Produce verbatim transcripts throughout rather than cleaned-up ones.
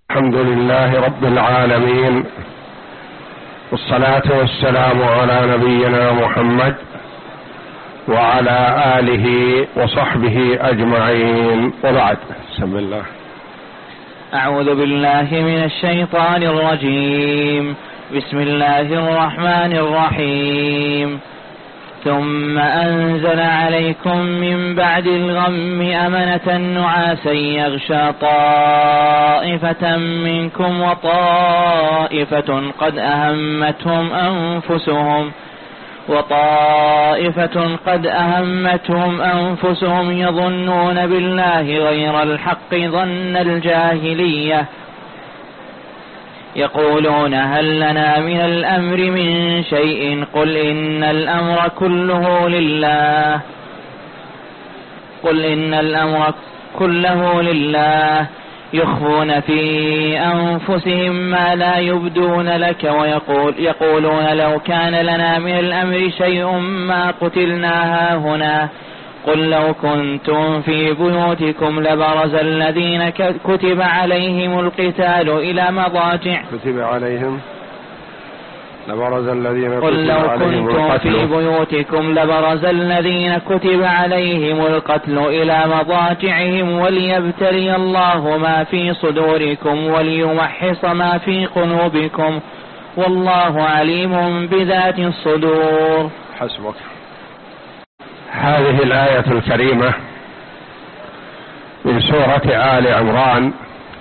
الحمد لله رب العالمين، والصلاة والسلام على نبينا محمد وعلى آله وصحبه أجمعين، وبعد. بسم الله. أعوذ بالله من الشيطان الرجيم. بسم الله الرحمن الرحيم. ثم أنزل عليكم من بعد الغم أمنة نعاسا يغشى طائفة منكم وطائفة قد أهمتهم أنفسهم وطائفة قد أهمتهم أنفسهم يظنون بالله غير الحق ظن الجاهلية يقولون هل لنا من الأمر من شيء قل إن الأمر كله لله قل إن الأمر كله لله يخفون في أنفسهم ما لا يبدون لك ويقول يقولون لو كان لنا من الأمر شيء ما قتلنا هاهنا قل لو كنتم في بيوتكم لبرز الذين كتب عليهم القتال إلى مضاجع كتب عليهم لبرز الذين قل لو كنتم في بيوتكم لبرز الذين كتب عليهم القتل إلى مضاجعهم وليبتلي الله ما في صدوركم وليمحص ما في قلوبكم والله عليم بذات الصدور. حسبك. هذه الآية الكريمة من سورة آل عمران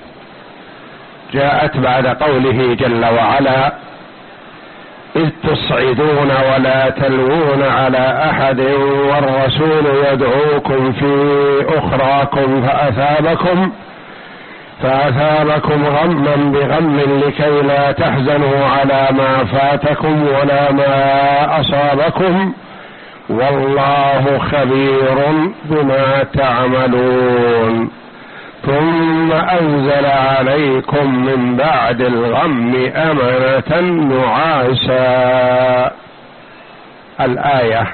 جاءت بعد قوله جل وعلا إذ تصعدون ولا تلوون على أحد والرسول يدعوكم في أخراكم فأثابكم فأثابكم غما بغم لكي لا تحزنوا على ما فاتكم ولا ما أصابكم والله خبير بما تعملون. ثم أنزل عليكم من بعد الغم أمنة نعاسا. الآية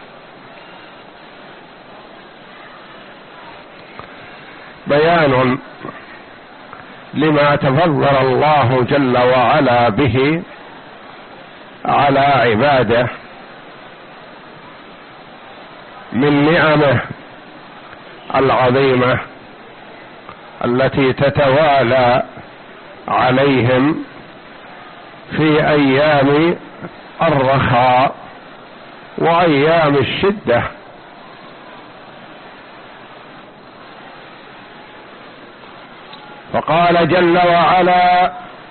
بيان لما تفضل الله جل وعلا به على عباده من نعمه العظيمة التي تتوالى عليهم في أيام الرخاء وأيام الشدة. فقال جل وعلا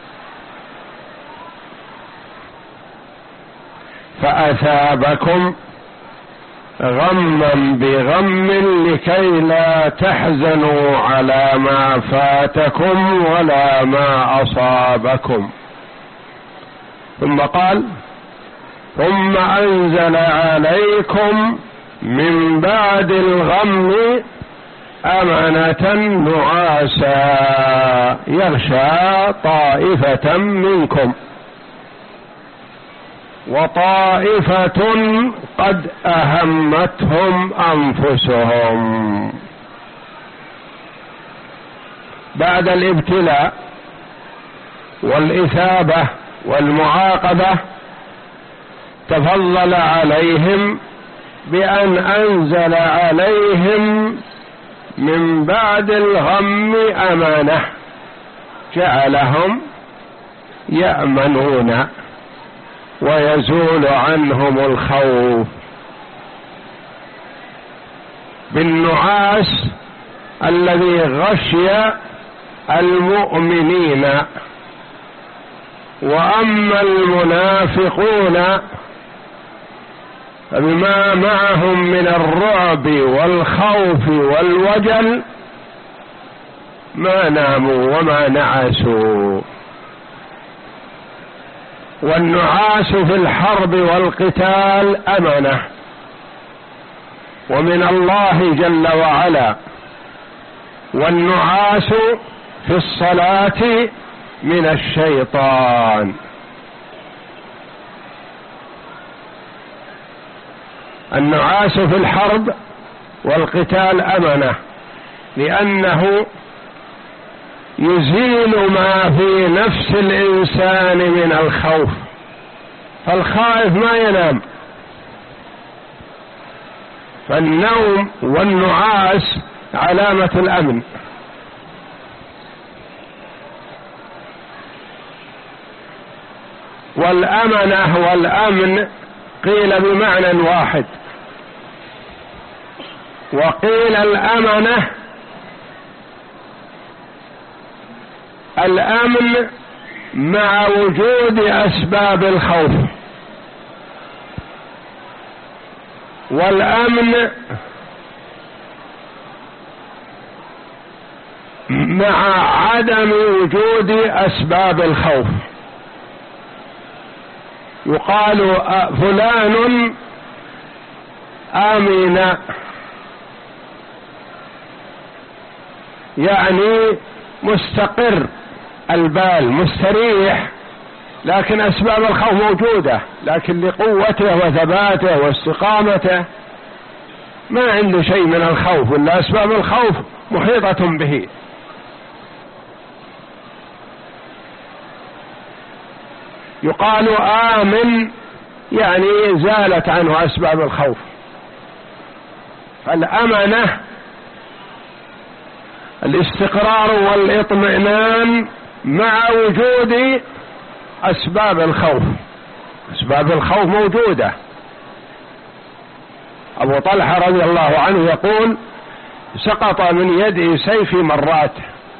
فأثابكم غما بغم لكي لا تحزنوا على ما فاتكم ولا ما أصابكم. ثم قال ثم أنزل عليكم من بعد الغم أمنة نعاسا يغشى طائفة منكم وطائفة قد أهمتهم أنفسهم. بعد الابتلاء والإثابة والمعاقبة تفضل عليهم بأن أنزل عليهم من بعد الغم أمانة، جعلهم يأمنون ويزول عنهم الخوف بالنعاس الذي غشي المؤمنين. وأما المنافقون فبما معهم من الرعب والخوف والوجل ما ناموا وما نعسوا. والنعاس في الحرب والقتال أمنة ومن الله جل وعلا، والنعاس في الصلاة من الشيطان. النعاس في الحرب والقتال أمنة لأنه يزيل ما في نفس الإنسان من الخوف، فالخائف ما ينام. فالنوم والنعاس علامة الأمن. والأمنة والأمن قيل بمعنى واحد، وقيل الأمنة الأمن مع وجود أسباب الخوف، والأمن مع عدم وجود أسباب الخوف. يقال فلان آمن، يعني مستقر البال، مستريح، لكن أسباب الخوف موجودة، لكن لقوته وثباته واستقامته ما عنده شيء من الخوف، ولا أسباب الخوف محيطة به. يقال آمن يعني زالت عنه أسباب الخوف. فالأمنة الاستقرار والاطمئنان مع وجود أسباب الخوف. أسباب الخوف موجودة. أبو طلحة رضي الله عنه يقول: سقط من يدي سيفي مرات.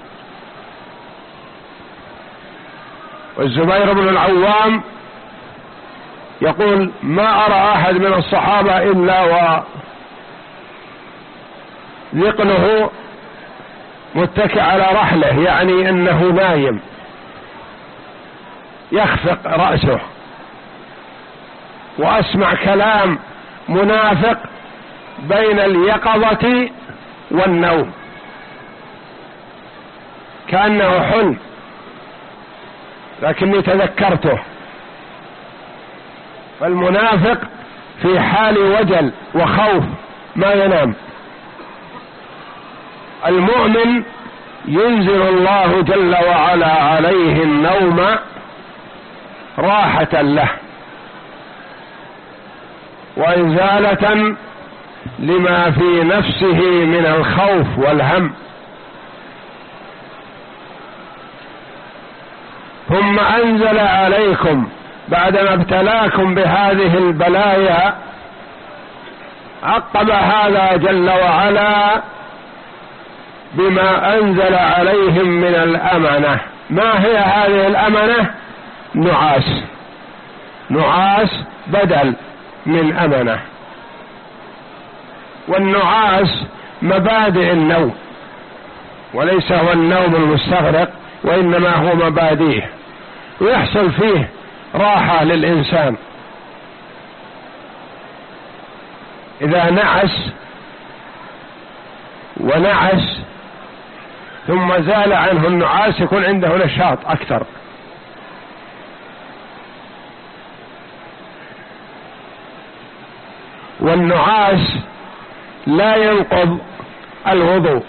والزبير بن العوام يقول: ما أرى أحد من الصحابة إلا وذقنه متكئ على رحله، يعني أنه نايم يخفق رأسه، وأسمع كلام منافق بين اليقظة والنوم كأنه حلم، لكني تذكرته. فالمنافق في حال وجل وخوف ما ينام. المؤمن ينزل الله جل وعلا عليه النوم راحة له وإزالة لما في نفسه من الخوف والهم. ثم أنزل عليكم بعدما ابتلاكم بهذه البلايا، عقب هذا جل وعلا بما أنزل عليهم من الأمنة. ما هي هذه الأمنة؟ نعاس. نعاس بدل من أمنة. والنعاس مبادئ النوم، وليس هو النوم المستغرق، وإنما هو مبادئه، ويحصل فيه راحة للإنسان. إذا نعس ونعس ثم زال عنه النعاس يكون عنده نشاط أكثر. والنعاس لا ينقض الوضوء،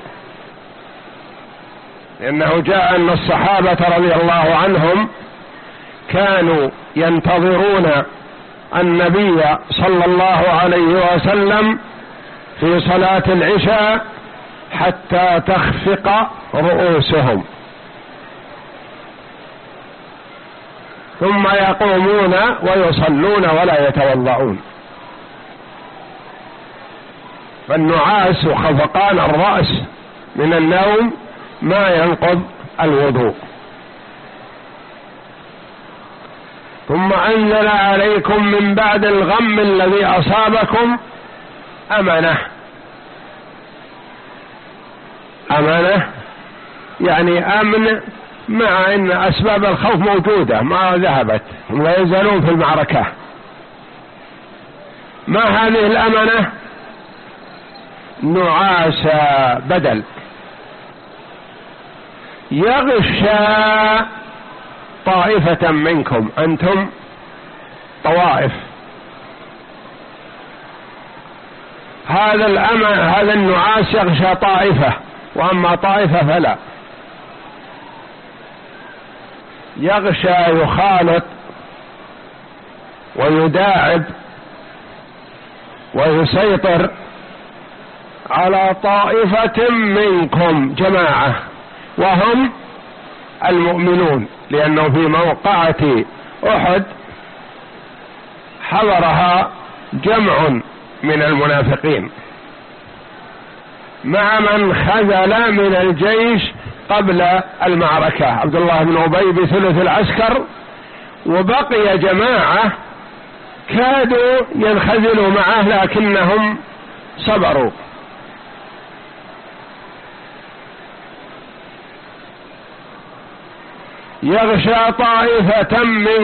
لأنه جاء أن الصحابة رضي الله عنهم كانوا ينتظرون النبي صلى الله عليه وسلم في صلاة العشاء حتى تخفق رؤوسهم، ثم يقومون ويصلون ولا يتوضؤون. فالنعاس وخفقان الرأس من النوم ما ينقض الوضوء. ثم أنزل عليكم من بعد الغم الذي أصابكم أمنة. أمنة يعني أمن، مع أن أسباب الخوف موجودة ما ذهبت، ولا يزالون في المعركة. ما هذه الأمنة؟ نعاس بدل يغشى طائفة منكم، أنتم طوائف. هذا الأمن، هذا النعاس يغشى طائفة، وأما طائفة فلا. يغشى يخالط ويداعب ويسيطر على طائفة منكم، جماعة، وهم المؤمنون، لأنه في موقعة أحد حضرها جمع من المنافقين مع من خذل من الجيش قبل المعركة، عبد الله بن أبي بثلث العسكر، وبقي جماعة كادوا ينخذلوا معه لكنهم صبروا. يغشى طائفة من